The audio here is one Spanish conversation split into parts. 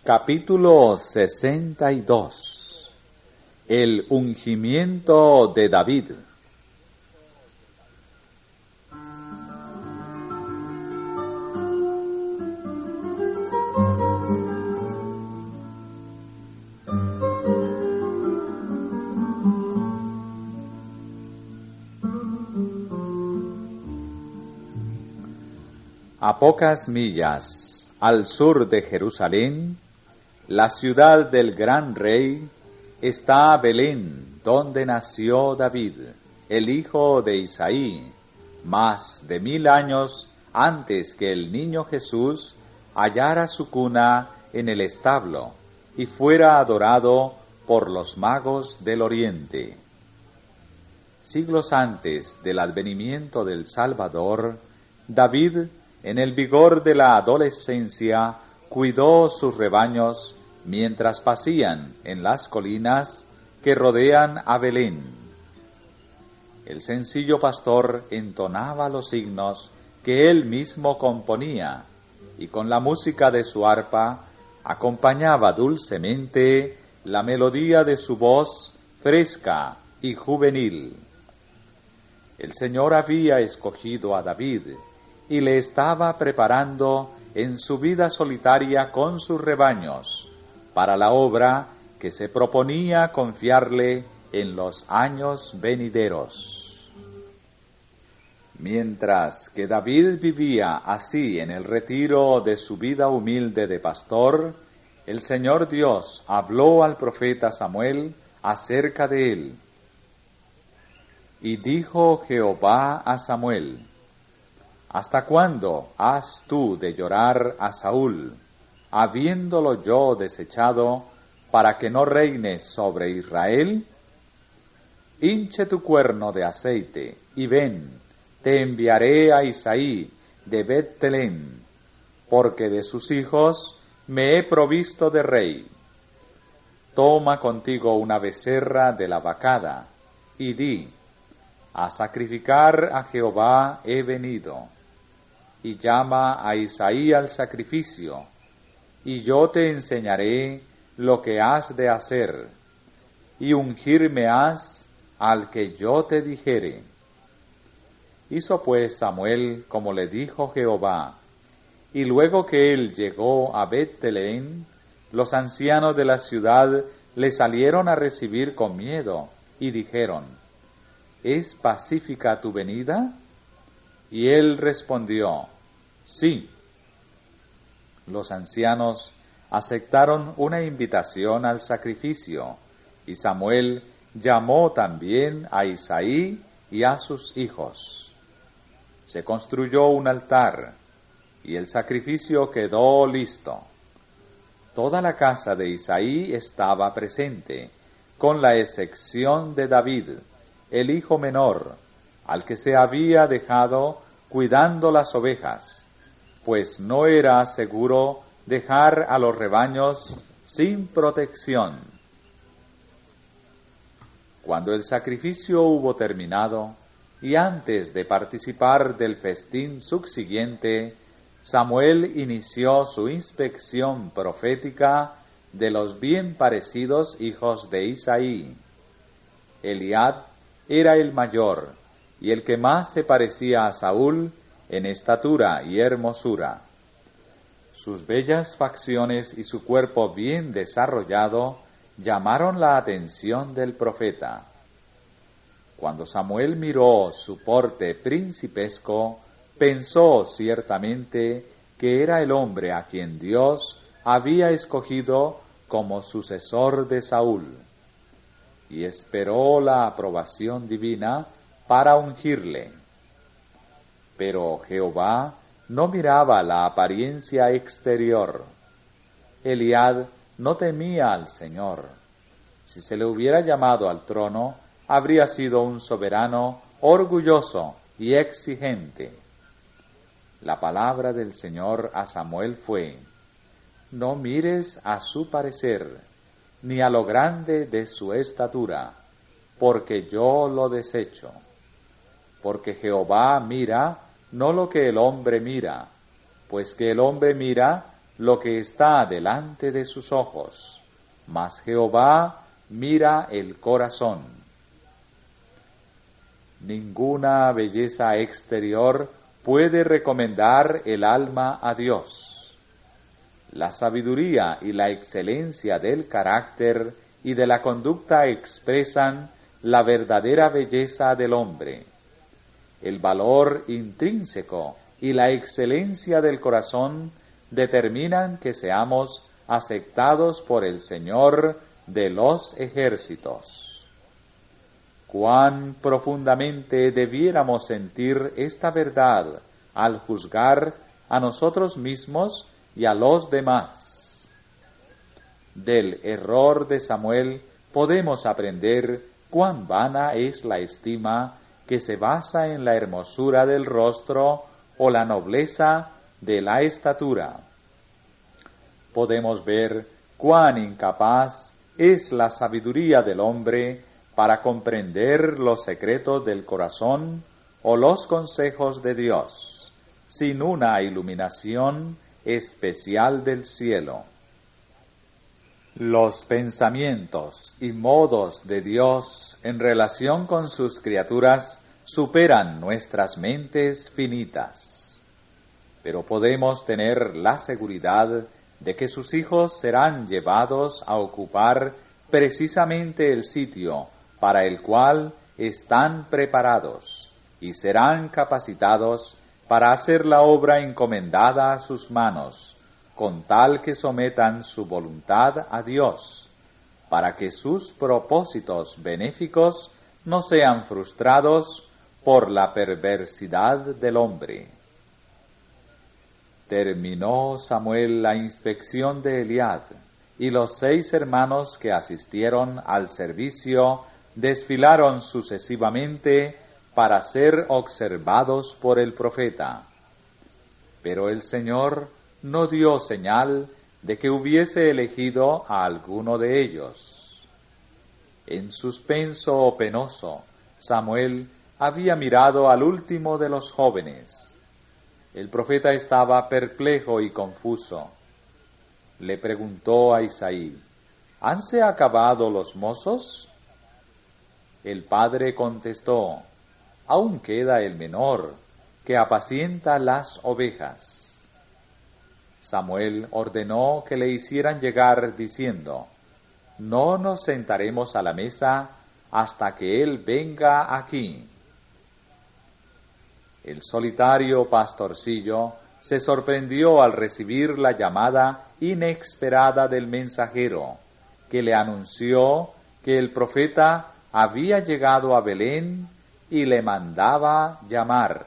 Capítulo 62. El ungimiento de David. A pocas millas al sur de Jerusalén, la ciudad del gran rey, está Belén, donde nació David, el hijo de Isaí, más de 1000 años antes que el niño Jesús hallara su cuna en el establo y fuera adorado por los magos del oriente. Siglos antes del advenimiento del Salvador, David, en el vigor de la adolescencia, cuidó sus rebaños mientras pasían en las colinas que rodean a Belén. El sencillo pastor entonaba los himnos que él mismo componía y con la música de su arpa acompañaba dulcemente la melodía de su voz fresca y juvenil. El Señor había escogido a David y le estaba preparando en su vida solitaria con sus rebaños para la obra que se proponía confiarle en los años venideros. Mientras que David vivía así en el retiro de su vida humilde de pastor, el Señor Dios habló al profeta Samuel acerca de él. Y dijo Jehová a Samuel: ¿Hasta cuándo has tú de llorar a Saúl, habiéndolo yo desechado, para que no reines sobre Israel? Hinche tu cuerno de aceite, y ven, te enviaré a Isaí de Bet-Telem, porque de sus hijos me he provisto de rey. Toma contigo una becerra de la vacada, y di: a sacrificar a Jehová he venido. Y llama a Isaí al sacrificio, y yo te enseñaré lo que has de hacer, y ungirme has al que yo te dijere. Hizo pues Samuel como le dijo Jehová, y luego que él llegó a Bet-Telem, los ancianos de la ciudad le salieron a recibir con miedo, y dijeron: ¿Es pacífica tu venida? Y él respondió: sí. Los ancianos aceptaron una invitación al sacrificio, y Samuel llamó también a Isaí y a sus hijos. Se construyó un altar, y el sacrificio quedó listo. Toda la casa de Isaí estaba presente, con la excepción de David, el hijo menor, al que se había dejado cuidando las ovejas, pues no era seguro dejar a los rebaños sin protección. Cuando el sacrificio hubo terminado, y antes de participar del festín subsiguiente, Samuel inició su inspección profética de los bien parecidos hijos de Isaí. Eliab era el mayor, y el que más se parecía a Saúl en estatura y hermosura. Sus bellas facciones y su cuerpo bien desarrollado llamaron la atención del profeta. Cuando Samuel miró su porte principesco, pensó ciertamente que era el hombre a quien Dios había escogido como sucesor de Saúl, y esperó la aprobación divina para ungirle. Pero Jehová no miraba la apariencia exterior. Eliab no temía al Señor. Si se le hubiera llamado al trono, habría sido un soberano orgulloso y exigente. La palabra del Señor a Samuel fue: no mires a su parecer, ni a lo grande de su estatura, porque yo lo desecho. Porque Jehová mira no lo que el hombre mira, pues que el hombre mira lo que está delante de sus ojos, mas Jehová mira el corazón. Ninguna belleza exterior puede recomendar el alma a Dios. La sabiduría y la excelencia del carácter y de la conducta expresan la verdadera belleza del hombre. El valor intrínseco y la excelencia del corazón determinan que seamos aceptados por el Señor de los ejércitos. Cuán profundamente debiéramos sentir esta verdad al juzgar a nosotros mismos y a los demás. Del error de Samuel podemos aprender cuán vana es la estima que se basa en la hermosura del rostro o la nobleza de la estatura. Podemos ver cuán incapaz es la sabiduría del hombre para comprender los secretos del corazón o los consejos de Dios, sin una iluminación especial del cielo. Los pensamientos y modos de Dios en relación con sus criaturas superan nuestras mentes finitas, pero podemos tener la seguridad de que sus hijos serán llevados a ocupar precisamente el sitio para el cual están preparados y serán capacitados para hacer la obra encomendada a sus manos, con tal que sometan su voluntad a Dios, para que sus propósitos benéficos no sean frustrados por la perversidad del hombre. Terminó Samuel la inspección de Eliab, y los 6 hermanos que asistieron al servicio desfilaron sucesivamente para ser observados por el profeta. Pero el Señor no dio señal de que hubiese elegido a alguno de ellos. En suspenso penoso, Samuel había mirado al último de los jóvenes. El profeta estaba perplejo y confuso. Le preguntó a Isaí: ¿hanse acabado los mozos? El padre contestó: aún queda el menor, que apacienta las ovejas. Samuel ordenó que le hicieran llegar, diciendo: no nos sentaremos a la mesa hasta que él venga aquí. El solitario pastorcillo se sorprendió al recibir la llamada inesperada del mensajero, que le anunció que el profeta había llegado a Belén y le mandaba llamar.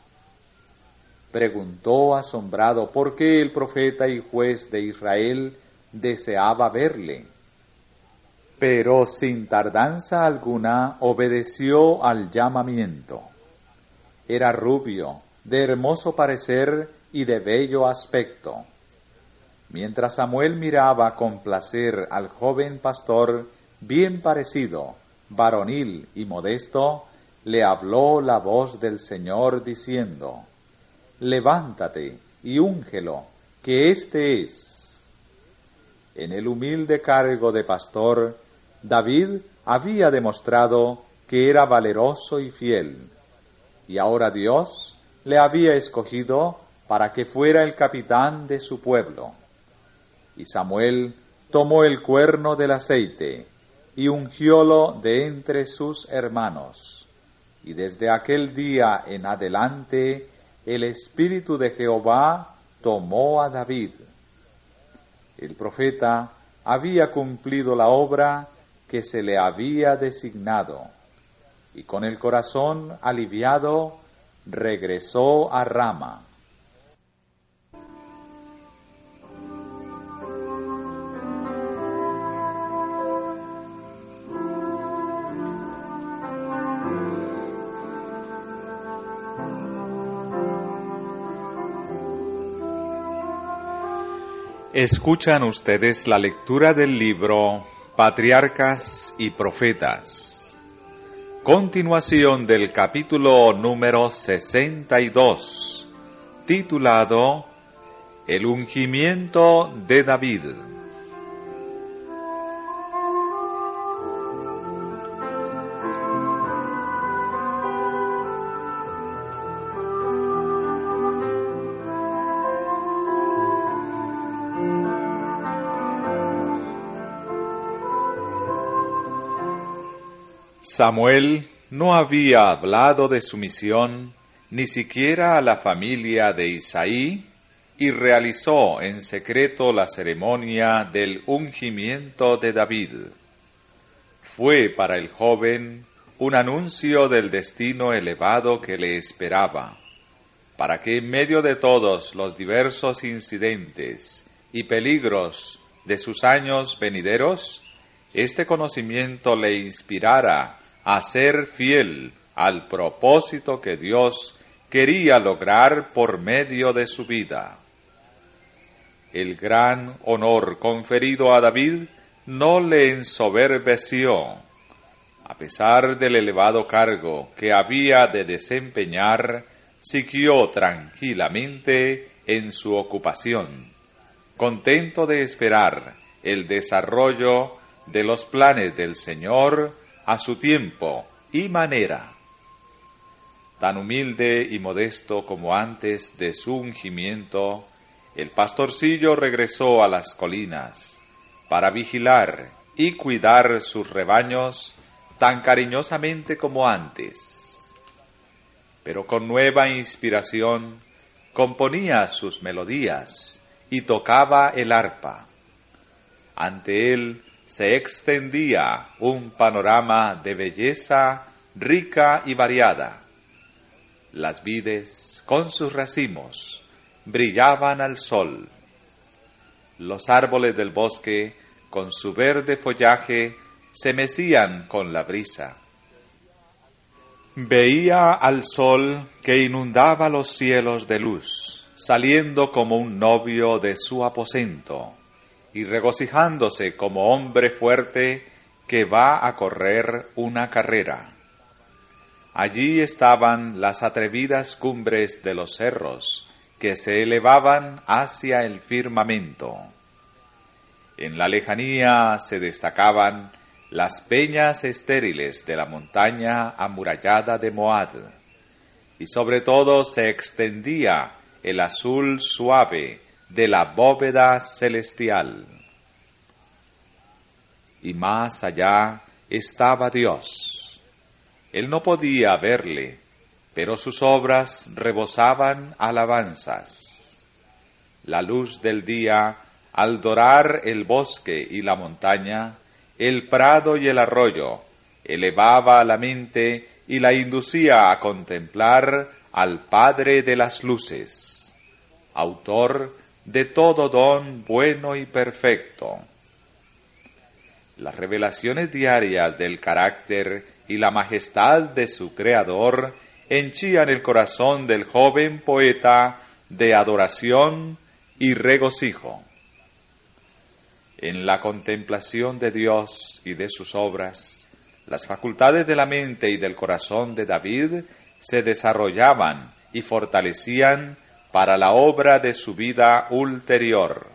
Preguntó asombrado por qué el profeta y juez de Israel deseaba verle. Pero sin tardanza alguna obedeció al llamamiento. Era rubio, de hermoso parecer y de bello aspecto. Mientras Samuel miraba con placer al joven pastor, bien parecido, varonil y modesto, le habló la voz del Señor diciendo: levántate y úngelo, que éste es. En el humilde cargo de pastor, David había demostrado que era valeroso y fiel, y ahora Dios le había escogido para que fuera el capitán de su pueblo. Y Samuel tomó el cuerno del aceite y ungiólo de entre sus hermanos. Y desde aquel día en adelante el Espíritu de Jehová tomó a David. El profeta había cumplido la obra que se le había designado, y con el corazón aliviado regresó a Rama. Escuchan ustedes la lectura del libro Patriarcas y Profetas. Continuación del capítulo número 62, titulado El ungimiento de David. Samuel no había hablado de su misión ni siquiera a la familia de Isaí y realizó en secreto la ceremonia del ungimiento de David. Fue para el joven un anuncio del destino elevado que le esperaba, para que en medio de todos los diversos incidentes y peligros de sus años venideros, este conocimiento le inspirara a ser fiel al propósito que Dios quería lograr por medio de su vida. El gran honor conferido a David no le ensoberbeció. A pesar del elevado cargo que había de desempeñar, siguió tranquilamente en su ocupación, contento de esperar el desarrollo de los planes del Señor a su tiempo y manera. Tan humilde y modesto como antes de su ungimiento, el pastorcillo regresó a las colinas para vigilar y cuidar sus rebaños tan cariñosamente como antes. Pero con nueva inspiración componía sus melodías y tocaba el arpa. Ante él se extendía un panorama de belleza rica y variada. Las vides, con sus racimos, brillaban al sol. Los árboles del bosque, con su verde follaje, se mecían con la brisa. Veía al sol que inundaba los cielos de luz, saliendo como un novio de su aposento, y regocijándose como hombre fuerte que va a correr una carrera. Allí estaban las atrevidas cumbres de los cerros, que se elevaban hacia el firmamento. En la lejanía se destacaban las peñas estériles de la montaña amurallada de Moab, y sobre todo se extendía el azul suave de la bóveda celestial. Y más allá estaba Dios. Él no podía verle, pero sus obras rebosaban alabanzas. La luz del día, al dorar el bosque y la montaña, el prado y el arroyo, elevaba la mente y la inducía a contemplar al Padre de las luces, autor de todo don bueno y perfecto. Las revelaciones diarias del carácter y la majestad de su Creador henchían el corazón del joven poeta de adoración y regocijo. En la contemplación de Dios y de sus obras, las facultades de la mente y del corazón de David se desarrollaban y fortalecían para la obra de su vida ulterior.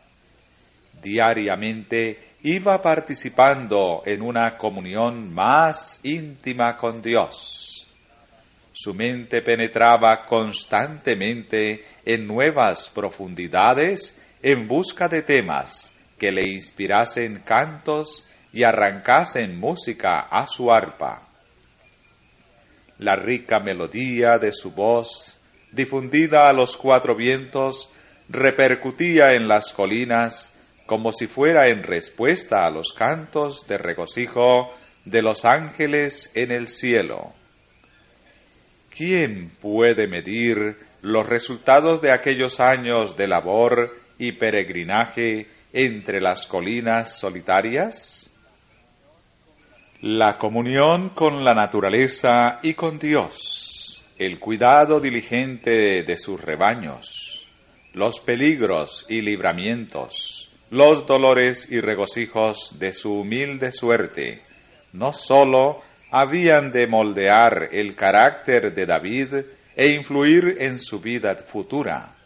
Diariamente iba participando en una comunión más íntima con Dios. Su mente penetraba constantemente en nuevas profundidades en busca de temas que le inspirasen cantos y arrancasen música a su arpa. La rica melodía de su voz, difundida a los cuatro vientos, repercutía en las colinas como si fuera en respuesta a los cantos de regocijo de los ángeles en el cielo. ¿Quién puede medir los resultados de aquellos años de labor y peregrinaje entre las colinas solitarias? La comunión con la naturaleza y con Dios, el cuidado diligente de sus rebaños, los peligros y libramientos, los dolores y regocijos de su humilde suerte, no sólo habían de moldear el carácter de David e influir en su vida futura,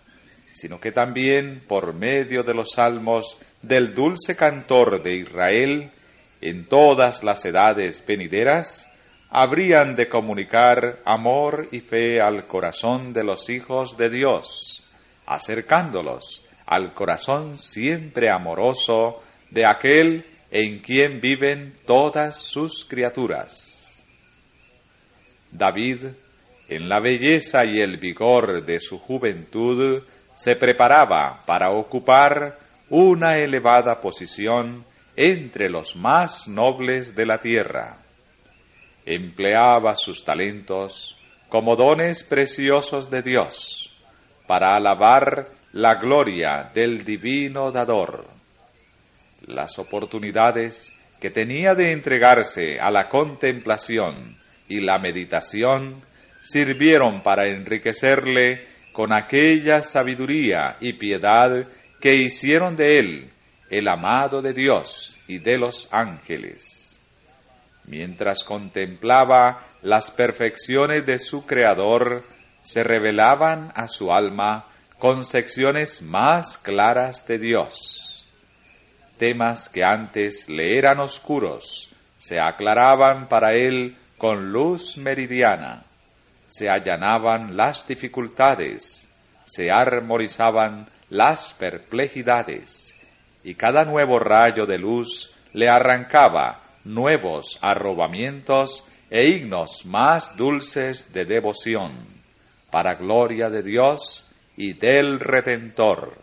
sino que también por medio de los salmos del dulce cantor de Israel, en todas las edades venideras, habrían de comunicar amor y fe al corazón de los hijos de Dios, acercándolos al corazón siempre amoroso de aquel en quien viven todas sus criaturas. David, en la belleza y el vigor de su juventud, se preparaba para ocupar una elevada posición entre los más nobles de la tierra. Empleaba sus talentos como dones preciosos de Dios para alabar la gloria del divino dador. Las oportunidades que tenía de entregarse a la contemplación y la meditación sirvieron para enriquecerle con aquella sabiduría y piedad que hicieron de él el amado de Dios y de los ángeles. Mientras contemplaba las perfecciones de su Creador, se revelaban a su alma concepciones más claras de Dios. Temas que antes le eran oscuros, se aclaraban para él con luz meridiana. Se allanaban las dificultades, se armonizaban las perplejidades, y cada nuevo rayo de luz le arrancaba nuevos arrobamientos e himnos más dulces de devoción, para gloria de Dios y del Redentor.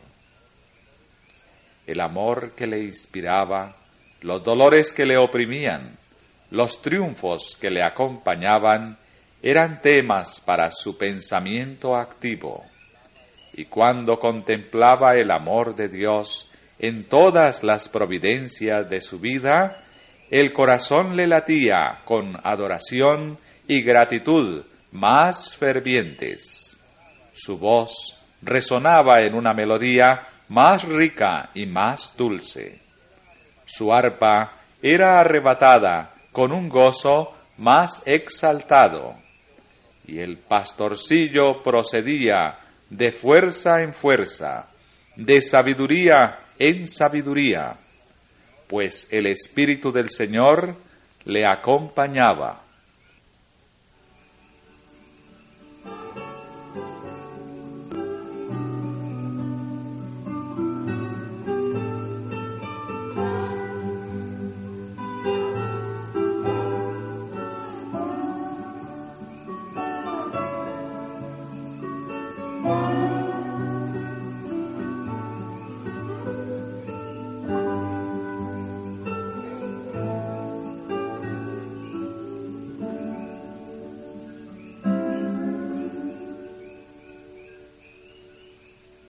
El amor que le inspiraba, los dolores que le oprimían, los triunfos que le acompañaban, eran temas para su pensamiento activo, y cuando contemplaba el amor de Dios en todas las providencias de su vida, el corazón le latía con adoración y gratitud más fervientes. Su voz resonaba en una melodía más rica y más dulce. Su arpa era arrebatada con un gozo más exaltado, y el pastorcillo procedía de fuerza en fuerza, de sabiduría en sabiduría, pues el Espíritu del Señor le acompañaba.